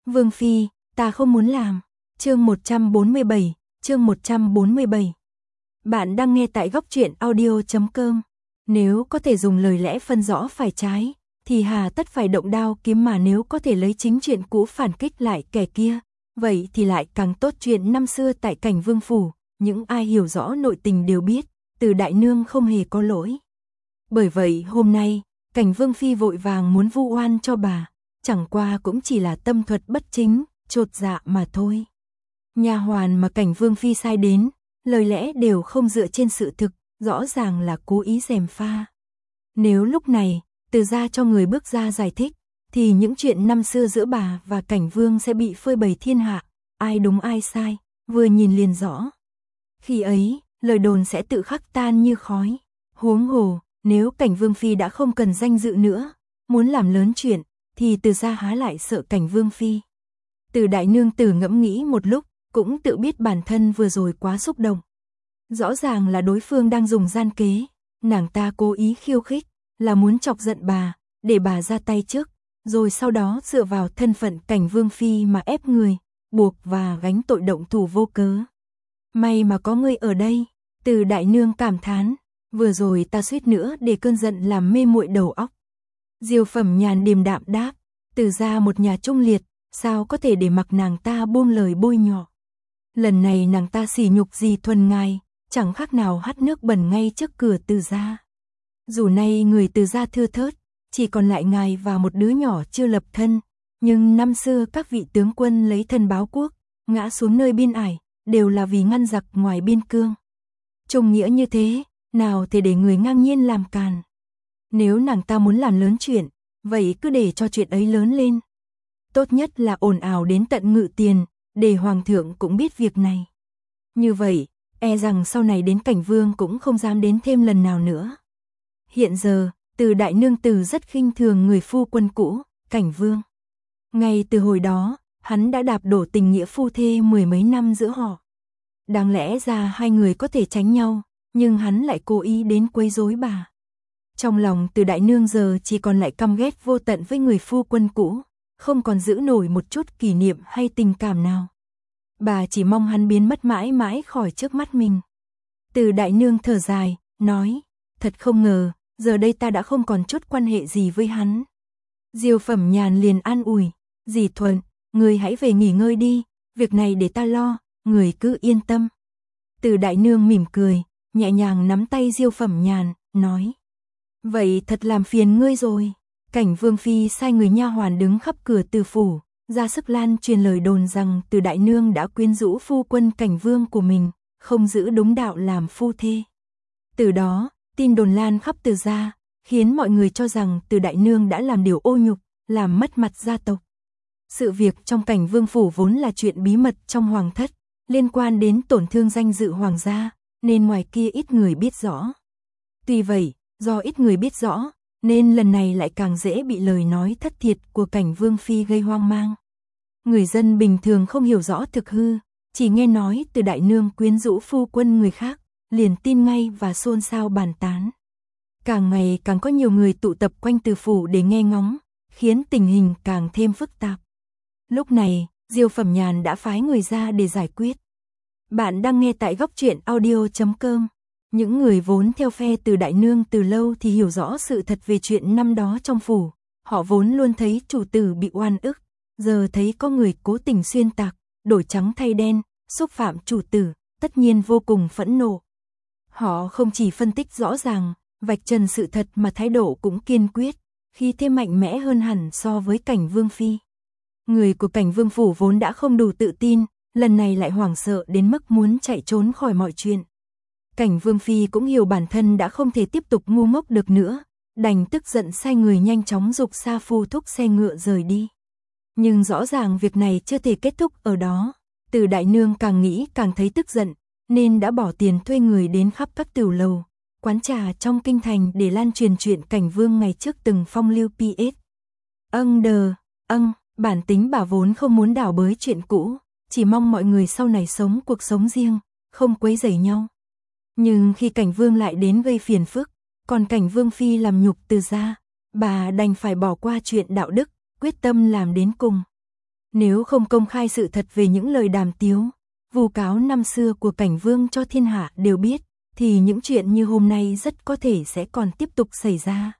Vương phi, ta không muốn làm. Chương 147, chương 147. Bạn đang nghe tại góc truyện audio.com. Nếu có thể dùng lời lẽ phân rõ phải trái, thì hà tất phải động đao kiếm, mà nếu có thể lấy chính chuyện cũ phản kích lại kẻ kia, vậy thì lại càng tốt. Chuyện năm xưa tại Cảnh Vương phủ, những ai hiểu rõ nội tình đều biết, Từ đại nương không hề có lỗi. Bởi vậy hôm nay, Cảnh Vương phi vội vàng muốn vu oan cho bà, chẳng qua cũng chỉ là tâm thuật bất chính, chột dạ mà thôi. Nha hoàn mà Cảnh Vương phi sai đến, lời lẽ đều không dựa trên sự thực, rõ ràng là cố ý gièm pha. Nếu lúc này, Từ gia cho người bước ra giải thích, thì những chuyện năm xưa giữa bà và Cảnh Vương sẽ bị phơi bày thiên hạ, ai đúng ai sai, vừa nhìn liền rõ. Khi ấy, lời đồn sẽ tự khắc tan như khói. Huống hồ, nếu Cảnh Vương phi đã không cần danh dự nữa, muốn làm lớn chuyện, thì Từ gia há lại sợ Cảnh Vương phi. Từ đại nương tử ngẫm nghĩ một lúc, cũng tự biết bản thân vừa rồi quá xúc động. Rõ ràng là đối phương đang dùng gian kế, nàng ta cố ý khiêu khích, là muốn chọc giận bà, để bà ra tay trước, rồi sau đó dựa vào thân phận Cảnh Vương phi mà ép người, buộc và gánh tội động thủ vô cớ. May mà có ngươi ở đây, Từ đại nương cảm thán, vừa rồi ta suýt nữa để cơn giận làm mê muội đầu óc. Diêu Phẩm Nhàn điềm đạm đáp, Từ gia một nhà trung liệt, sao có thể để mặc nàng ta buông lời bôi nhọ. Lần này nàng ta sỉ nhục Di Thuần ngài, chẳng khác nào hắt nước bẩn ngay trước cửa Từ gia. Dù nay người Từ gia thưa thớt, chỉ còn lại ngài và một đứa nhỏ chưa lập thân, nhưng năm xưa các vị tướng quân lấy thân báo quốc, ngã xuống nơi biên ải, đều là vì ngăn giặc ngoài biên cương. Trung nghĩa như thế, nào thể để người ngang nhiên làm càn. Nếu nàng ta muốn làm lớn chuyện, vậy cứ để cho chuyện ấy lớn lên. Tốt nhất là ồn ào đến tận Ngự Tiền, để hoàng thượng cũng biết việc này. Như vậy, e rằng sau này đến Cảnh Vương cũng không dám đến thêm lần nào nữa. Hiện giờ, Từ đại nương tử rất khinh thường người phu quân cũ, Cảnh Vương. Ngay từ hồi đó, hắn đã đạp đổ tình nghĩa phu thê mười mấy năm giữa họ. Đáng lẽ ra hai người có thể tránh nhau, nhưng hắn lại cố ý đến quấy rối bà. Trong lòng Từ đại nương giờ chỉ còn lại căm ghét vô tận với người phu quân cũ, không còn giữ nổi một chút kỷ niệm hay tình cảm nào. Bà chỉ mong hắn biến mất mãi mãi khỏi trước mắt mình. Từ đại nương thở dài, nói, thật không ngờ, giờ đây ta đã không còn chút quan hệ gì với hắn. Diêu Phẩm Nhàn liền an ủi, Dì Thuận, người hãy về nghỉ ngơi đi, việc này để ta lo, người cứ yên tâm. Từ đại nương mỉm cười, nhẹ nhàng nắm tay Diêu Phẩm Nhàn, nói, vậy thật làm phiền ngươi rồi. Cảnh Vương phi sai người nha hoàn đứng khắp cửa Từ phủ, ra sức lan truyền lời đồn rằng Từ đại nương đã quyến rũ phu quân Cảnh Vương của mình, không giữ đúng đạo làm phu thê. Từ đó, tin đồn lan khắp Từ gia, khiến mọi người cho rằng Từ đại nương đã làm điều ô nhục, làm mất mặt gia tộc. Sự việc trong Cảnh Vương phủ vốn là chuyện bí mật trong hoàng thất, liên quan đến tổn thương danh dự hoàng gia, nên ngoài kia ít người biết rõ. Tuy vậy, do ít người biết rõ, nên lần này lại càng dễ bị lời nói thất thiệt của Cảnh Vương phi gây hoang mang. Người dân bình thường không hiểu rõ thực hư, chỉ nghe nói Từ đại nương quyến rũ phu quân người khác, liền tin ngay và xôn xao bàn tán. Càng ngày càng có nhiều người tụ tập quanh Từ phủ để nghe ngóng, khiến tình hình càng thêm phức tạp. Lúc này, Diêu Phẩm Nhàn đã phái người ra để giải quyết. Bạn đang nghe tại góc truyện audio.com. Những người vốn theo phe Từ đại nương từ lâu thì hiểu rõ sự thật về chuyện năm đó trong phủ. Họ vốn luôn thấy chủ tử bị oan ức, giờ thấy có người cố tình xuyên tạc, đổi trắng thay đen, xúc phạm chủ tử, tất nhiên vô cùng phẫn nộ. Họ không chỉ phân tích rõ ràng, vạch trần sự thật mà thái độ cũng kiên quyết, khi thêm mạnh mẽ hơn hẳn so với Cảnh Vương phi. Người của Cảnh Vương phủ vốn đã không đủ tự tin, lần này lại hoảng sợ đến mức muốn chạy trốn khỏi mọi chuyện. Cảnh Vương phi cũng hiểu bản thân đã không thể tiếp tục ngu ngốc được nữa, đành tức giận sai người nhanh chóng giục Sa Phu thúc xe ngựa rời đi. Nhưng rõ ràng việc này chưa thể kết thúc ở đó. Từ đại nương càng nghĩ càng thấy tức giận, nên đã bỏ tiền thuê người đến khắp các tiểu lầu, quán trà trong kinh thành để lan truyền chuyện Cảnh Vương ngày trước từng phong lưu PS. Bản tính bà vốn không muốn đảo bới chuyện cũ, chỉ mong mọi người sau này sống cuộc sống riêng, không quấy rầy nhau. Nhưng khi Cảnh Vương lại đến gây phiền phức, còn Cảnh Vương phi làm nhục Từ gia, bà đành phải bỏ qua chuyện đạo đức, quyết tâm làm đến cùng. Nếu không công khai sự thật về những lời đàm tiếu, vu cáo năm xưa của Cảnh Vương cho thiên hạ đều biết, thì những chuyện như hôm nay rất có thể sẽ còn tiếp tục xảy ra.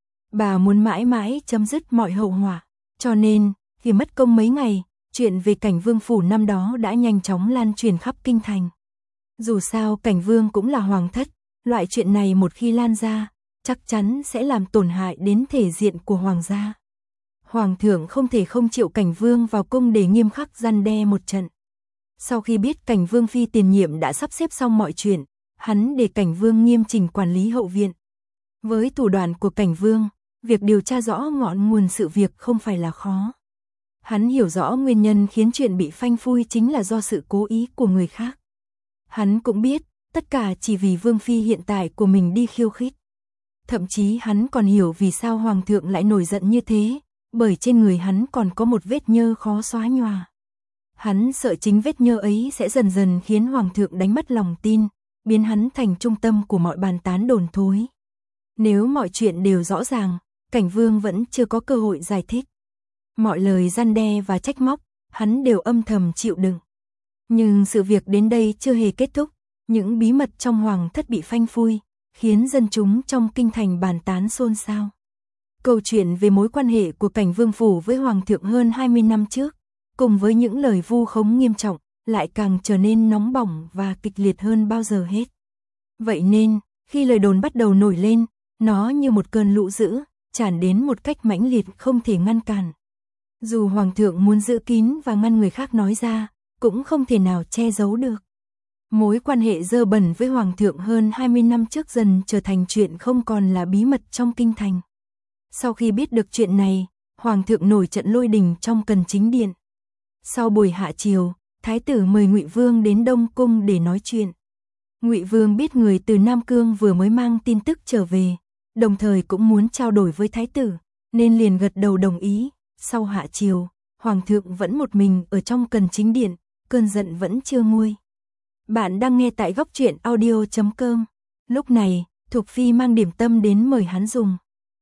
Bà muốn mãi mãi chấm dứt mọi hậu họa, cho nên, khi mất công mấy ngày, chuyện về Cảnh Vương phủ năm đó đã nhanh chóng lan truyền khắp kinh thành. Dù sao Cảnh Vương cũng là hoàng thất, loại chuyện này một khi lan ra, chắc chắn sẽ làm tổn hại đến thể diện của hoàng gia. Hoàng thượng không thể không triệu Cảnh Vương vào cung để nghiêm khắc răn đe một trận. Sau khi biết Cảnh Vương phi tiền nhiệm đã sắp xếp xong mọi chuyện, hắn để Cảnh Vương nghiêm chỉnh quản lý hậu viện. Với thủ đoạn của Cảnh Vương, việc điều tra rõ ngọn nguồn sự việc không phải là khó. Hắn hiểu rõ nguyên nhân khiến chuyện bị phanh phui chính là do sự cố ý của người khác. Hắn cũng biết, tất cả chỉ vì Vương phi hiện tại của mình đi khiêu khích. Thậm chí hắn còn hiểu vì sao Hoàng thượng lại nổi giận như thế, bởi trên người hắn còn có một vết nhơ khó xóa nhòa. Hắn sợ chính vết nhơ ấy sẽ dần dần khiến Hoàng thượng đánh mất lòng tin, biến hắn thành trung tâm của mọi bàn tán đồn thối. Nếu mọi chuyện đều rõ ràng, Cảnh Vương vẫn chưa có cơ hội giải thích. Mọi lời răn đe và trách móc, hắn đều âm thầm chịu đựng. Nhưng sự việc đến đây chưa hề kết thúc, những bí mật trong hoàng thất bị phanh phui, khiến dân chúng trong kinh thành bàn tán xôn xao. Câu chuyện về mối quan hệ của Cảnh Vương phủ với Hoàng thượng hơn 20 năm trước, cùng với những lời vu khống nghiêm trọng, lại càng trở nên nóng bỏng và kịch liệt hơn bao giờ hết. Vậy nên, khi lời đồn bắt đầu nổi lên, nó như một cơn lũ dữ, tràn đến một cách mãnh liệt không thể ngăn cản. Dù Hoàng thượng muốn giữ kín và ngăn người khác nói ra, cũng không thể nào che giấu được. Mối quan hệ dơ bẩn với Hoàng thượng hơn 20 năm trước dần trở thành chuyện không còn là bí mật trong kinh thành. Sau khi biết được chuyện này, Hoàng thượng nổi trận lôi đình trong Cần Chính Điện. Sau buổi hạ triều, Thái tử mời Ngụy Vương đến Đông Cung để nói chuyện. Ngụy Vương biết người từ Nam Cương vừa mới mang tin tức trở về, đồng thời cũng muốn trao đổi với Thái tử, nên liền gật đầu đồng ý. Sau hạ triều, Hoàng thượng vẫn một mình ở trong Cần Chính Điện, cơn giận vẫn chưa nguôi. Bạn đang nghe tại góc truyện audio.com. Lúc này, Thục Phi mang điểm tâm đến mời hắn dùng.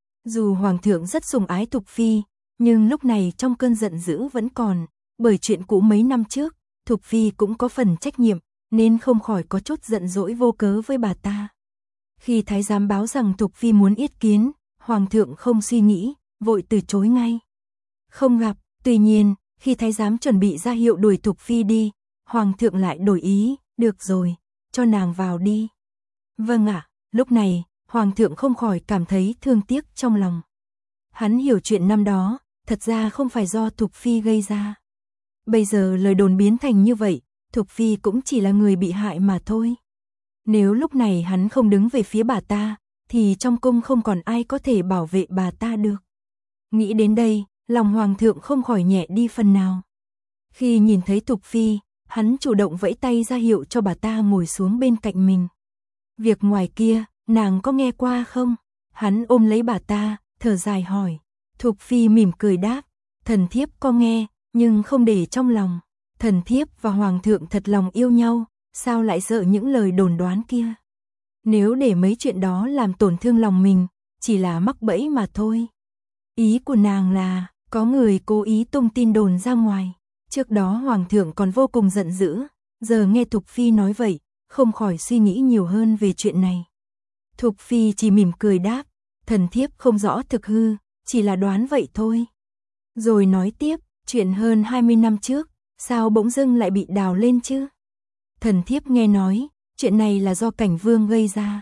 Dù Hoàng thượng rất sủng ái Thục Phi, nhưng lúc này trong cơn giận dữ vẫn còn, bởi chuyện cũ mấy năm trước, Thục Phi cũng có phần trách nhiệm, nên không khỏi có chút giận dỗi vô cớ với bà ta. Khi thái giám báo rằng Thục Phi muốn yết kiến, Hoàng thượng không suy nghĩ, vội từ chối ngay. Không gặp, tuy nhiên, khi thái giám chuẩn bị ra hiệu đuổi Thục Phi đi, Hoàng thượng lại đổi ý, được rồi, cho nàng vào đi. Vâng ạ, lúc này, Hoàng thượng không khỏi cảm thấy thương tiếc trong lòng. Hắn hiểu chuyện năm đó, thật ra không phải do Thục Phi gây ra. Bây giờ lời đồn biến thành như vậy, Thục Phi cũng chỉ là người bị hại mà thôi. Nếu lúc này hắn không đứng về phía bà ta, thì trong cung không còn ai có thể bảo vệ bà ta được. Nghĩ đến đây, lòng Hoàng thượng không khỏi nhẹ đi phần nào. Khi nhìn thấy Thục Phi, hắn chủ động vẫy tay ra hiệu cho bà ta ngồi xuống bên cạnh mình. Việc ngoài kia, nàng có nghe qua không? Hắn ôm lấy bà ta, thở dài hỏi. Thục Phi mỉm cười đáp, thần thiếp có nghe, nhưng không để trong lòng. Thần thiếp và Hoàng thượng thật lòng yêu nhau, sao lại sợ những lời đồn đoán kia? Nếu để mấy chuyện đó làm tổn thương lòng mình, chỉ là mắc bẫy mà thôi. Ý của nàng là, có người cố ý tung tin đồn ra ngoài. Trước đó Hoàng thượng còn vô cùng giận dữ, giờ nghe Thục Phi nói vậy, không khỏi suy nghĩ nhiều hơn về chuyện này. Thục Phi chỉ mỉm cười đáp, thần thiếp không rõ thực hư, chỉ là đoán vậy thôi. Rồi nói tiếp, chuyện hơn 20 năm trước, sao bỗng dưng lại bị đào lên chứ? Thần thiếp nghe nói, chuyện này là do Cảnh Vương gây ra.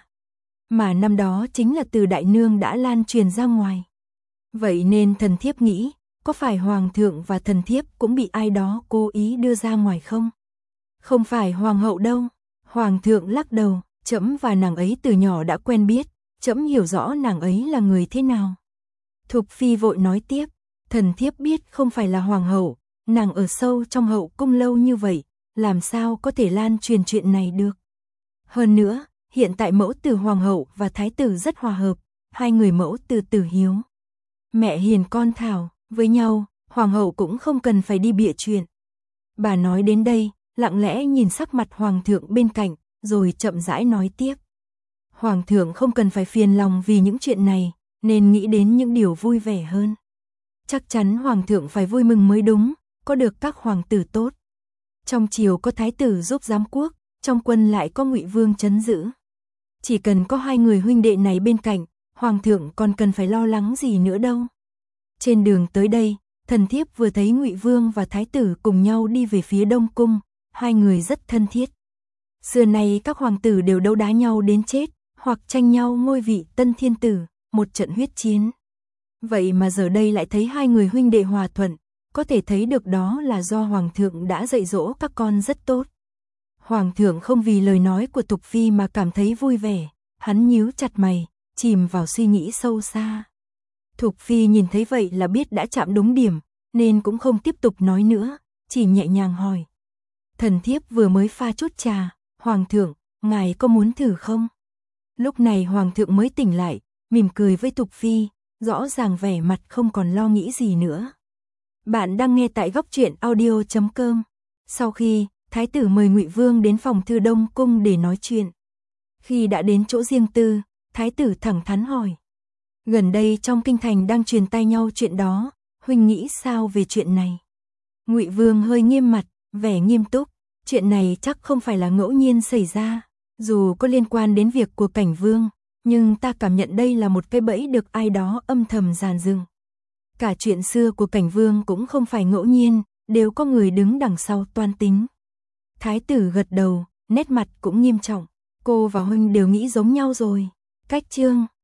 Mà năm đó chính là từ Đại Nương đã lan truyền ra ngoài. Vậy nên thần thiếp nghĩ, có phải Hoàng thượng và thần thiếp cũng bị ai đó cố ý đưa ra ngoài không? Không phải Hoàng hậu đâu. Hoàng thượng lắc đầu, trẫm và nàng ấy từ nhỏ đã quen biết, trẫm hiểu rõ nàng ấy là người thế nào. Thục Phi vội nói tiếp, thần thiếp biết không phải là Hoàng hậu, nàng ở sâu trong hậu cung lâu như vậy, làm sao có thể lan truyền chuyện này được. Hơn nữa, hiện tại mẫu tử Hoàng hậu và Thái tử rất hòa hợp, hai người mẫu tử Tử Hiếu. Mẹ hiền con thảo, với nhau, Hoàng hậu cũng không cần phải đi bịa chuyện. Bà nói đến đây, lặng lẽ nhìn sắc mặt Hoàng thượng bên cạnh, rồi chậm rãi nói tiếp. Hoàng thượng không cần phải phiền lòng vì những chuyện này, nên nghĩ đến những điều vui vẻ hơn. Chắc chắn Hoàng thượng phải vui mừng mới đúng, có được các hoàng tử tốt. Trong triều có thái tử giúp giám quốc, trong quân lại có Ngụy Vương trấn giữ. Chỉ cần có hai người huynh đệ này bên cạnh, hoàng thượng còn cần phải lo lắng gì nữa đâu. Trên đường tới đây, thần thiếp vừa thấy Ngụy Vương và thái tử cùng nhau đi về phía Đông cung, hai người rất thân thiết. Xưa nay các hoàng tử đều đấu đá nhau đến chết, hoặc tranh nhau ngôi vị tân thiên tử, một trận huyết chiến. Vậy mà giờ đây lại thấy hai người huynh đệ hòa thuận, có thể thấy được đó là do hoàng thượng đã dạy dỗ các con rất tốt. Hoàng thượng không vì lời nói của Thục Phi mà cảm thấy vui vẻ, hắn nhíu chặt mày, chìm vào suy nghĩ sâu xa. Thục Phi nhìn thấy vậy là biết đã chạm đúng điểm, nên cũng không tiếp tục nói nữa, chỉ nhẹ nhàng hỏi. Thần thiếp vừa mới pha chút trà, hoàng thượng, ngài có muốn thử không? Lúc này hoàng thượng mới tỉnh lại, mỉm cười với Thục Phi, rõ ràng vẻ mặt không còn lo nghĩ gì nữa. Bạn đang nghe tại góc truyện audio.com. Sau khi thái tử mời Ngụy Vương đến phòng thư Đông cung để nói chuyện. Khi đã đến chỗ riêng tư, thái tử thẳng thắn hỏi. Gần đây trong kinh thành đang truyền tai nhau chuyện đó, huynh nghĩ sao về chuyện này? Ngụy Vương hơi nghiêm mặt, vẻ nghiêm túc. Chuyện này chắc không phải là ngẫu nhiên xảy ra, dù có liên quan đến việc của Cảnh Vương, nhưng ta cảm nhận đây là một cái bẫy được ai đó âm thầm dàn dựng. Cả chuyện xưa của Cảnh Vương cũng không phải ngẫu nhiên, đều có người đứng đằng sau toan tính. Thái tử gật đầu, nét mặt cũng nghiêm trọng. Cô và huynh đều nghĩ giống nhau rồi. Cách chương